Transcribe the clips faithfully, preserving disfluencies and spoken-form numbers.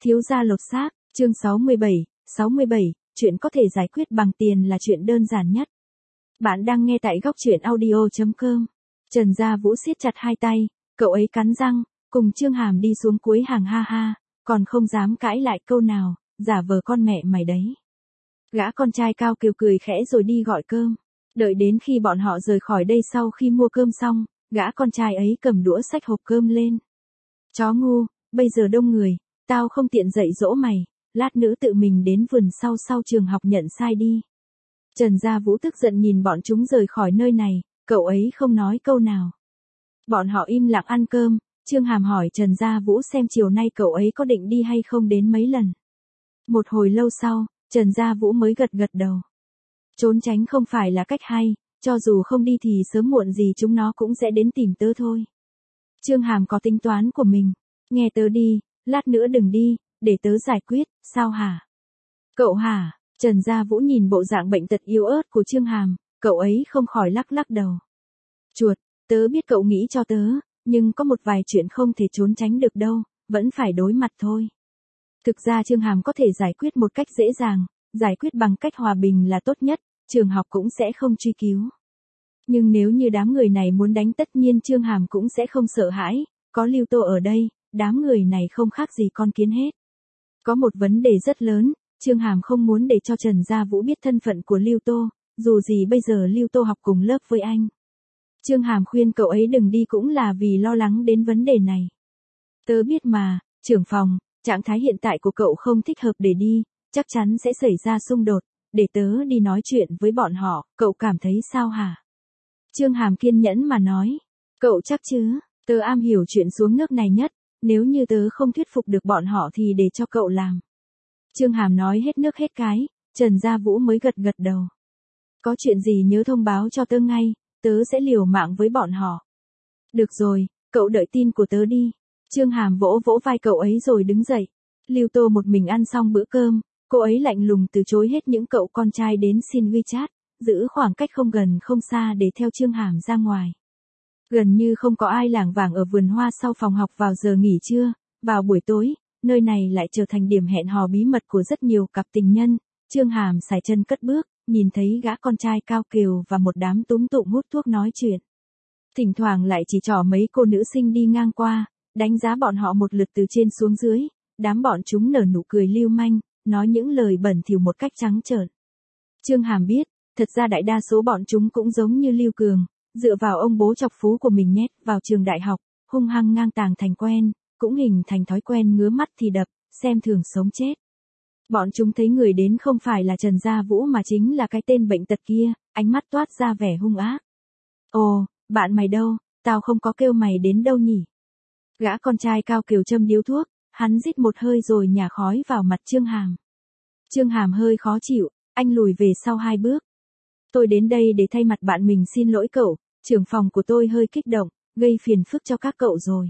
Thiếu gia lột xác, chương sáu mươi bảy, sáu mươi bảy, chuyện có thể giải quyết bằng tiền là chuyện đơn giản nhất. Bạn đang nghe tại góc truyện audio chấm com. Trần Gia Vũ siết chặt hai tay, cậu ấy cắn răng, cùng Trương Hàm đi xuống cuối hàng ha ha, còn không dám cãi lại câu nào, giả vờ con mẹ mày đấy. Gã con trai cao kiều cười khẽ rồi đi gọi cơm. Đợi đến khi bọn họ rời khỏi đây sau khi mua cơm xong, gã con trai ấy cầm đũa xách hộp cơm lên. Chó ngu, bây giờ đông người, tao không tiện dạy dỗ mày, lát nữa tự mình đến vườn sau sau trường học nhận sai đi. Trần Gia Vũ tức giận nhìn bọn chúng rời khỏi nơi này, cậu ấy không nói câu nào. Bọn họ im lặng ăn cơm, Trương Hàm hỏi Trần Gia Vũ xem chiều nay cậu ấy có định đi hay không đến mấy lần. Một hồi lâu sau, Trần Gia Vũ mới gật gật đầu. Trốn tránh không phải là cách hay, cho dù không đi thì sớm muộn gì chúng nó cũng sẽ đến tìm tớ thôi. Trương Hàm có tính toán của mình, nghe tớ đi, lát nữa đừng đi, để tớ giải quyết, sao hả? Cậu hả? Trần Gia Vũ nhìn bộ dạng bệnh tật yếu ớt của Trương Hàm, cậu ấy không khỏi lắc lắc đầu. Chuột, tớ biết cậu nghĩ cho tớ, nhưng có một vài chuyện không thể trốn tránh được đâu, vẫn phải đối mặt thôi. Thực ra Trương Hàm có thể giải quyết một cách dễ dàng, giải quyết bằng cách hòa bình là tốt nhất, trường học cũng sẽ không truy cứu. Nhưng nếu như đám người này muốn đánh tất nhiên Trương Hàm cũng sẽ không sợ hãi, có Lưu Tô ở đây, đám người này không khác gì con kiến hết. Có một vấn đề rất lớn, Trương Hàm không muốn để cho Trần Gia Vũ biết thân phận của Lưu Tô, dù gì bây giờ Lưu Tô học cùng lớp với anh. Trương Hàm khuyên cậu ấy đừng đi cũng là vì lo lắng đến vấn đề này. Tớ biết mà, trưởng phòng, trạng thái hiện tại của cậu không thích hợp để đi, chắc chắn sẽ xảy ra xung đột, để tớ đi nói chuyện với bọn họ, cậu cảm thấy sao hả? Trương Hàm kiên nhẫn mà nói, cậu chắc chứ, tớ am hiểu chuyện xuống nước này nhất, nếu như tớ không thuyết phục được bọn họ thì để cho cậu làm. Trương Hàm nói hết nước hết cái, Trần Gia Vũ mới gật gật đầu. Có chuyện gì nhớ thông báo cho tớ ngay, tớ sẽ liều mạng với bọn họ. Được rồi, cậu đợi tin của tớ đi. Trương Hàm vỗ vỗ vai cậu ấy rồi đứng dậy. Lưu Tô một mình ăn xong bữa cơm, cô ấy lạnh lùng từ chối hết những cậu con trai đến xin WeChat, giữ khoảng cách không gần không xa để theo Trương Hàm ra ngoài. Gần như không có ai lảng vảng ở vườn hoa sau phòng học vào giờ nghỉ trưa, vào buổi tối, nơi này lại trở thành điểm hẹn hò bí mật của rất nhiều cặp tình nhân. Trương Hàm sải chân cất bước, nhìn thấy gã con trai cao kiều và một đám túm tụm hút thuốc nói chuyện. Thỉnh thoảng lại chỉ trỏ mấy cô nữ sinh đi ngang qua, đánh giá bọn họ một lượt từ trên xuống dưới, đám bọn chúng nở nụ cười lưu manh, nói những lời bẩn thỉu một cách trắng trợn. Trương Hàm biết, thật ra đại đa số bọn chúng cũng giống như Lưu Cường, dựa vào ông bố chọc phú của mình nhét vào trường đại học, hung hăng ngang tàng thành quen, cũng hình thành thói quen ngứa mắt thì đập, xem thường sống chết. Bọn chúng thấy người đến không phải là Trần Gia Vũ mà chính là cái tên bệnh tật kia, ánh mắt toát ra vẻ hung ác. Ồ, bạn mày đâu, tao không có kêu mày đến đâu nhỉ? Gã con trai cao kiều châm điếu thuốc, hắn rít một hơi rồi nhả khói vào mặt Trương Hàm. Trương Hàm hơi khó chịu, anh lùi về sau hai bước. Tôi đến đây để thay mặt bạn mình xin lỗi cậu, trưởng phòng của tôi hơi kích động, gây phiền phức cho các cậu rồi.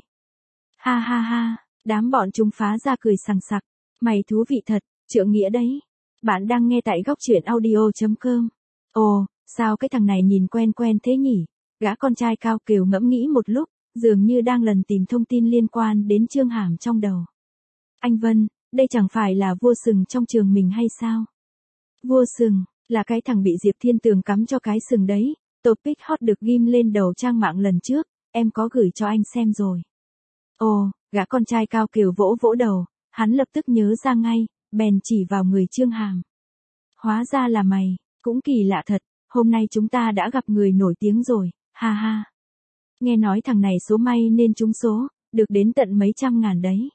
Ha ha ha, đám bọn chúng phá ra cười sằng sặc, mày thú vị thật, trượng nghĩa đấy. Bạn đang nghe tại góc truyện audio chấm com. Ồ, sao cái thằng này nhìn quen quen thế nhỉ? Gã con trai cao kiều ngẫm nghĩ một lúc, dường như đang lần tìm thông tin liên quan đến Trương Hàm trong đầu. Anh Vân, đây chẳng phải là vua sừng trong trường mình hay sao? Vua sừng, là cái thằng bị Diệp Thiên Tường cắm cho cái sừng đấy, topic hot được ghim lên đầu trang mạng lần trước, em có gửi cho anh xem rồi. Ồ, gã con trai cao kiều vỗ vỗ đầu, hắn lập tức nhớ ra ngay, bèn chỉ vào người Trương Hàm. Hóa ra là mày, cũng kỳ lạ thật, hôm nay chúng ta đã gặp người nổi tiếng rồi, ha ha. Nghe nói thằng này số may nên trúng số, được đến tận mấy trăm ngàn đấy.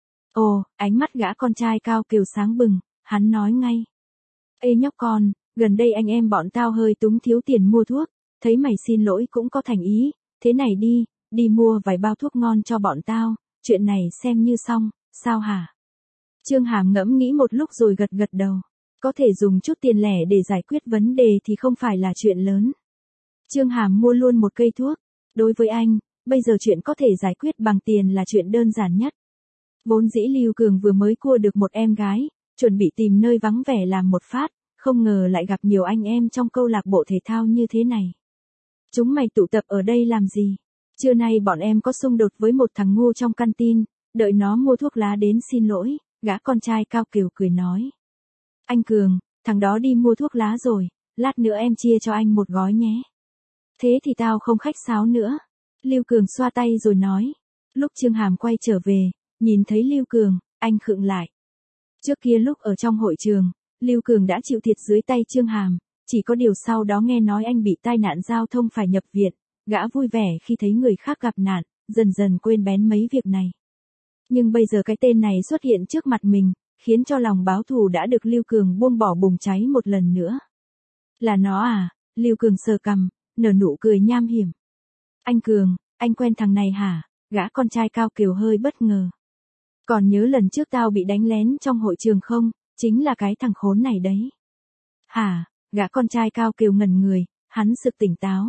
Ồ, ánh mắt gã con trai cao kiều sáng bừng, hắn nói ngay. Ê nhóc con, gần đây anh em bọn tao hơi túng thiếu tiền mua thuốc, thấy mày xin lỗi cũng có thành ý, thế này đi, đi mua vài bao thuốc ngon cho bọn tao, chuyện này xem như xong, sao hả? Trương Hàm ngẫm nghĩ một lúc rồi gật gật đầu, có thể dùng chút tiền lẻ để giải quyết vấn đề thì không phải là chuyện lớn. Trương Hàm mua luôn một cây thuốc, đối với anh, bây giờ chuyện có thể giải quyết bằng tiền là chuyện đơn giản nhất. Vốn dĩ Lưu Cường vừa mới cua được một em gái, chuẩn bị tìm nơi vắng vẻ làm một phát, không ngờ lại gặp nhiều anh em trong câu lạc bộ thể thao như thế này. Chúng mày tụ tập ở đây làm gì? Trưa nay bọn em có xung đột với một thằng ngu trong căn tin, đợi nó mua thuốc lá đến xin lỗi, gã con trai cao kiều cười nói. Anh Cường, thằng đó đi mua thuốc lá rồi, lát nữa em chia cho anh một gói nhé. Thế thì tao không khách sáo nữa. Lưu Cường xoa tay rồi nói. Lúc Trương Hàm quay trở về, nhìn thấy Lưu Cường, anh khựng lại. Trước kia lúc ở trong hội trường, Lưu Cường đã chịu thiệt dưới tay Trương Hàm, chỉ có điều sau đó nghe nói anh bị tai nạn giao thông phải nhập viện, gã vui vẻ khi thấy người khác gặp nạn, dần dần quên bén mấy việc này. Nhưng bây giờ cái tên này xuất hiện trước mặt mình, khiến cho lòng báo thù đã được Lưu Cường buông bỏ bùng cháy một lần nữa. Là nó à? Lưu Cường sờ cằm, nở nụ cười nham hiểm. Anh Cường, anh quen thằng này hả? Gã con trai cao kiều hơi bất ngờ. Còn nhớ lần trước tao bị đánh lén trong hội trường không? Chính là cái thằng khốn này đấy. Hả? Gã con trai cao kiều ngẩn người, hắn sực tỉnh táo.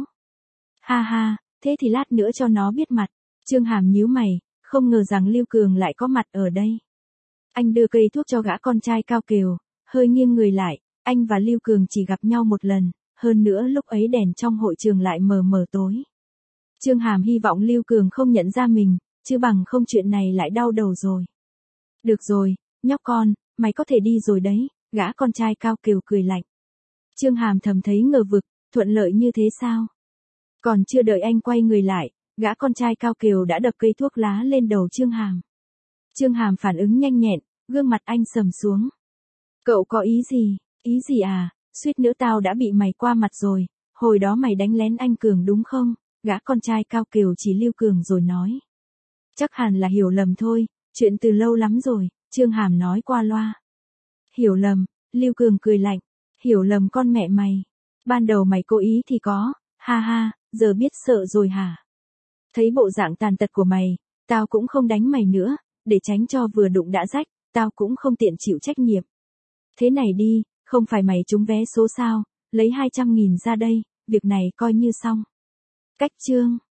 Ha ha, thế thì lát nữa cho nó biết mặt. Trương Hàm nhíu mày, không ngờ rằng Lưu Cường lại có mặt ở đây. Anh đưa cây thuốc cho gã con trai cao kiều, hơi nghiêng người lại, anh và Lưu Cường chỉ gặp nhau một lần, hơn nữa lúc ấy đèn trong hội trường lại mờ mờ tối. Trương Hàm hy vọng Lưu Cường không nhận ra mình, chứ bằng không chuyện này lại đau đầu rồi. Được rồi, nhóc con, mày có thể đi rồi đấy, gã con trai cao kiều cười lạnh. Trương Hàm thầm thấy ngờ vực, thuận lợi như thế sao? Còn chưa đợi anh quay người lại, gã con trai cao kiều đã đập cây thuốc lá lên đầu Trương Hàm. Trương Hàm phản ứng nhanh nhẹn, gương mặt anh sầm xuống. Cậu có ý gì? Ý gì à? Suýt nữa tao đã bị mày qua mặt rồi, hồi đó mày đánh lén anh Cường đúng không? Gã con trai cao kiều chỉ Lưu Cường rồi nói. Chắc hẳn là hiểu lầm thôi, chuyện từ lâu lắm rồi, Trương Hàm nói qua loa. Hiểu lầm, Lưu Cường cười lạnh. Hiểu lầm con mẹ mày. Ban đầu mày cố ý thì có, ha ha, giờ biết sợ rồi hả? Thấy bộ dạng tàn tật của mày, tao cũng không đánh mày nữa, để tránh cho vừa đụng đã rách, tao cũng không tiện chịu trách nhiệm. Thế này đi, không phải mày trúng vé số sao, lấy hai trăm nghìn ra đây, việc này coi như xong. Cách chương